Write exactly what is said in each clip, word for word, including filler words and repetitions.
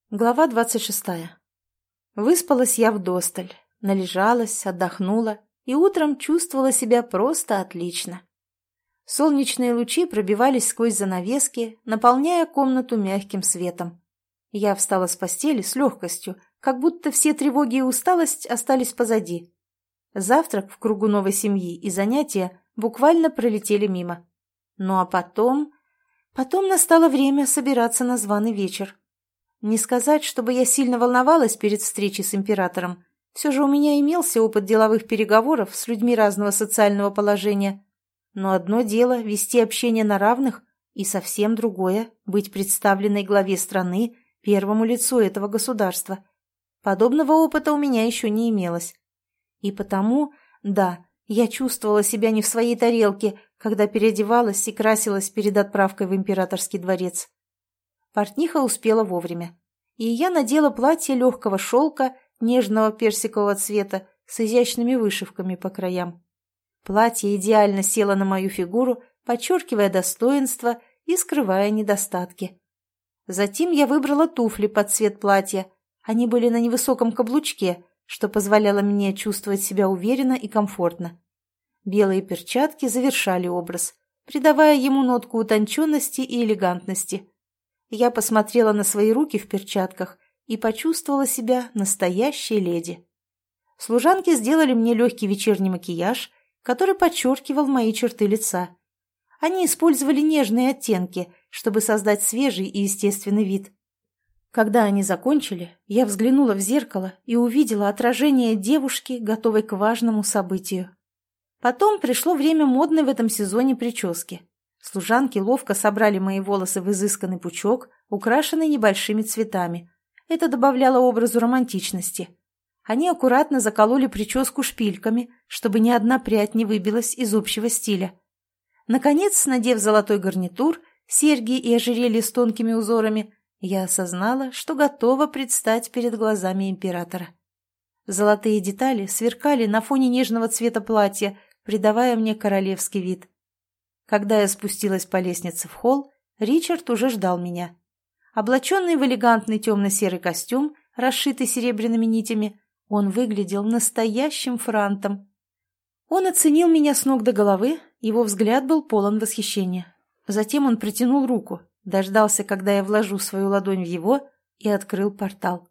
Глава двадцать шестая. Выспалась я вдосталь, належалась, отдохнула и утром чувствовала себя просто отлично. Солнечные лучи пробивались сквозь занавески, наполняя комнату мягким светом. Я встала с постели с легкостью, как будто все тревоги и усталость остались позади. Завтрак в кругу новой семьи и занятия буквально пролетели мимо. Ну а потом... Потом настало время собираться на званый вечер. Не сказать, чтобы я сильно волновалась перед встречей с императором. Все же у меня имелся опыт деловых переговоров с людьми разного социального положения. Но одно дело вести общение на равных, и совсем другое – быть представленной главе страны, первому лицу этого государства. Подобного опыта у меня еще не имелось. И потому, да, я чувствовала себя не в своей тарелке, когда переодевалась и красилась перед отправкой в императорский дворец. Портниха успела вовремя, и я надела платье легкого шелка, нежного персикового цвета, с изящными вышивками по краям. Платье идеально село на мою фигуру, подчеркивая достоинства и скрывая недостатки. Затем я выбрала туфли под цвет платья. Они были на невысоком каблучке, что позволяло мне чувствовать себя уверенно и комфортно. Белые перчатки завершали образ, придавая ему нотку утонченности и элегантности. Я посмотрела на свои руки в перчатках и почувствовала себя настоящей леди. Служанки сделали мне легкий вечерний макияж, который подчеркивал мои черты лица. Они использовали нежные оттенки, чтобы создать свежий и естественный вид. Когда они закончили, я взглянула в зеркало и увидела отражение девушки, готовой к важному событию. Потом пришло время модной в этом сезоне прически. Служанки ловко собрали мои волосы в изысканный пучок, украшенный небольшими цветами. Это добавляло образу романтичности. Они аккуратно закололи прическу шпильками, чтобы ни одна прядь не выбилась из общего стиля. Наконец, надев золотой гарнитур, серьги и ожерелье с тонкими узорами, я осознала, что готова предстать перед глазами императора. Золотые детали сверкали на фоне нежного цвета платья, придавая мне королевский вид. Когда я спустилась по лестнице в холл, Ричард уже ждал меня. Облаченный в элегантный темно-серый костюм, расшитый серебряными нитями, он выглядел настоящим франтом. Он оценил меня с ног до головы, его взгляд был полон восхищения. Затем он протянул руку, дождался, когда я вложу свою ладонь в его, и открыл портал.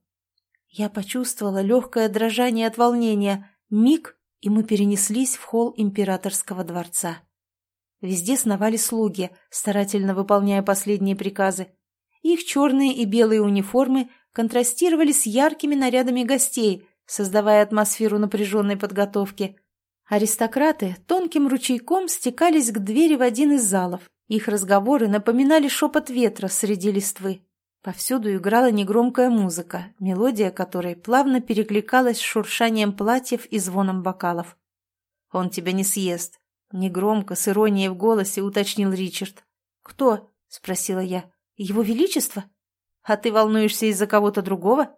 Я почувствовала легкое дрожание от волнения, миг, и мы перенеслись в холл императорского дворца. Везде сновали слуги, старательно выполняя последние приказы. Их черные и белые униформы контрастировали с яркими нарядами гостей, создавая атмосферу напряженной подготовки. Аристократы тонким ручейком стекались к двери в один из залов. Их разговоры напоминали шепот ветра среди листвы. Повсюду играла негромкая музыка, мелодия которой плавно перекликалась с шуршанием платьев и звоном бокалов. «Он тебя не съест», — негромко, с иронией в голосе уточнил Ричард. «Кто?» — спросила я. «Его Величество? А ты волнуешься из-за кого-то другого?»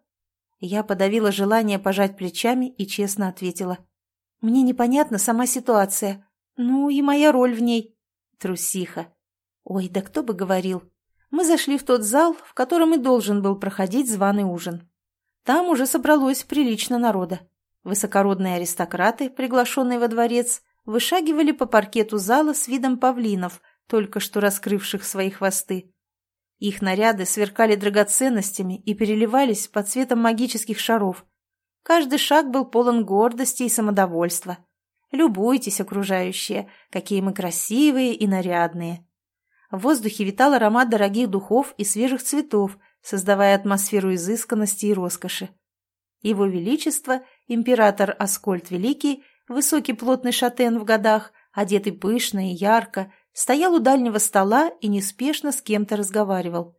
Я подавила желание пожать плечами и честно ответила. «Мне непонятна сама ситуация. Ну и моя роль в ней». Трусиха. Ой, да кто бы говорил. Мы зашли в тот зал, в котором и должен был проходить званый ужин. Там уже собралось прилично народа. Высокородные аристократы, приглашенные во дворец, вышагивали по паркету зала с видом павлинов, только что раскрывших свои хвосты. Их наряды сверкали драгоценностями и переливались под цветом магических шаров. Каждый шаг был полон гордости и самодовольства. Любуйтесь, окружающие, какие мы красивые и нарядные. В воздухе витал аромат дорогих духов и свежих цветов, создавая атмосферу изысканности и роскоши. Его Величество, император Аскольд Великий, высокий плотный шатен в годах, одетый пышно и ярко, стоял у дальнего стола и неспешно с кем-то разговаривал.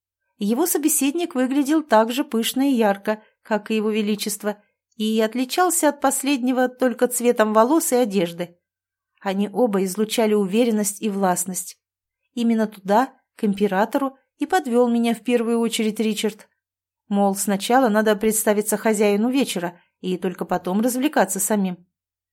Его собеседник выглядел так же пышно и ярко, как и его величество, и отличался от последнего только цветом волос и одежды. Они оба излучали уверенность и властность. Именно туда, к императору, и подвел меня в первую очередь Ричард. Мол, сначала надо представиться хозяину вечера, и только потом развлекаться самим.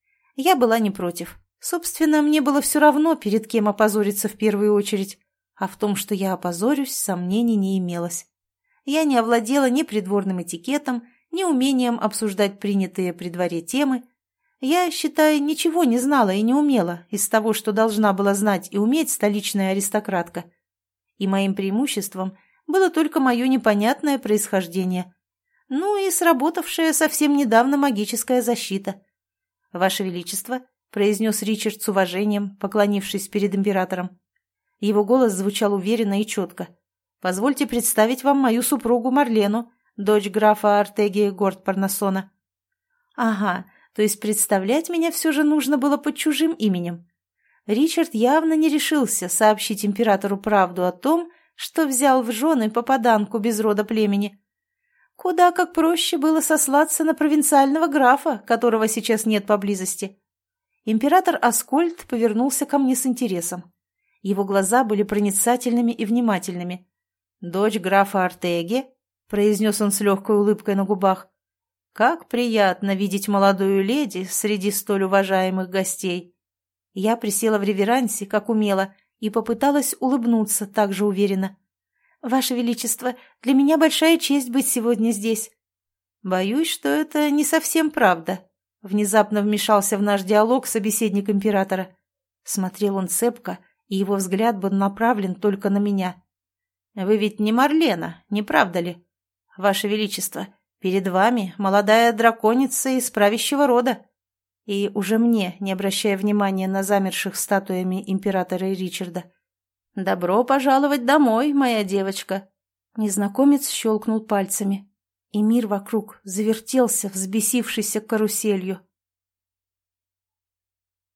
Я была не против. Собственно, мне было все равно, перед кем опозориться в первую очередь, а в том, что я опозорюсь, сомнений не имелось. я не овладела ни придворным этикетом, ни умением обсуждать принятые при дворе темы. Я, считай, ничего не знала и не умела из того, что должна была знать и уметь столичная аристократка. И моим преимуществом было только мое непонятное происхождение. Ну и сработавшая совсем недавно магическая защита. «Ваше Величество», — произнес Ричард с уважением, поклонившись перед императором. Его голос звучал уверенно и четко. «Позвольте представить вам мою супругу Марлену, дочь графа Артеги Горд-Парнасона». «Ага, то есть представлять меня все же нужно было под чужим именем». Ричард явно не решился сообщить императору правду о том, что взял в жены попаданку без рода племени. Куда как проще было сослаться на провинциального графа, которого сейчас нет поблизости. Император Аскольд повернулся ко мне с интересом. Его глаза были проницательными и внимательными. «Дочь графа Артеги?» — произнес он с легкой улыбкой на губах. «Как приятно видеть молодую леди среди столь уважаемых гостей!» Я присела в реверансе, как умела, и попыталась улыбнуться так же уверенно. «Ваше Величество, для меня большая честь быть сегодня здесь». «Боюсь, что это не совсем правда», — внезапно вмешался в наш диалог собеседник императора. Смотрел он цепко, и его взгляд был направлен только на меня. «Вы ведь не Марлена, не правда ли? Ваше Величество, перед вами молодая драконица из правящего рода». И уже мне, не обращая внимания на замерших статуями императора и Ричарда. «Добро пожаловать домой, моя девочка!» Незнакомец щелкнул пальцами, и мир вокруг завертелся взбесившейся каруселью.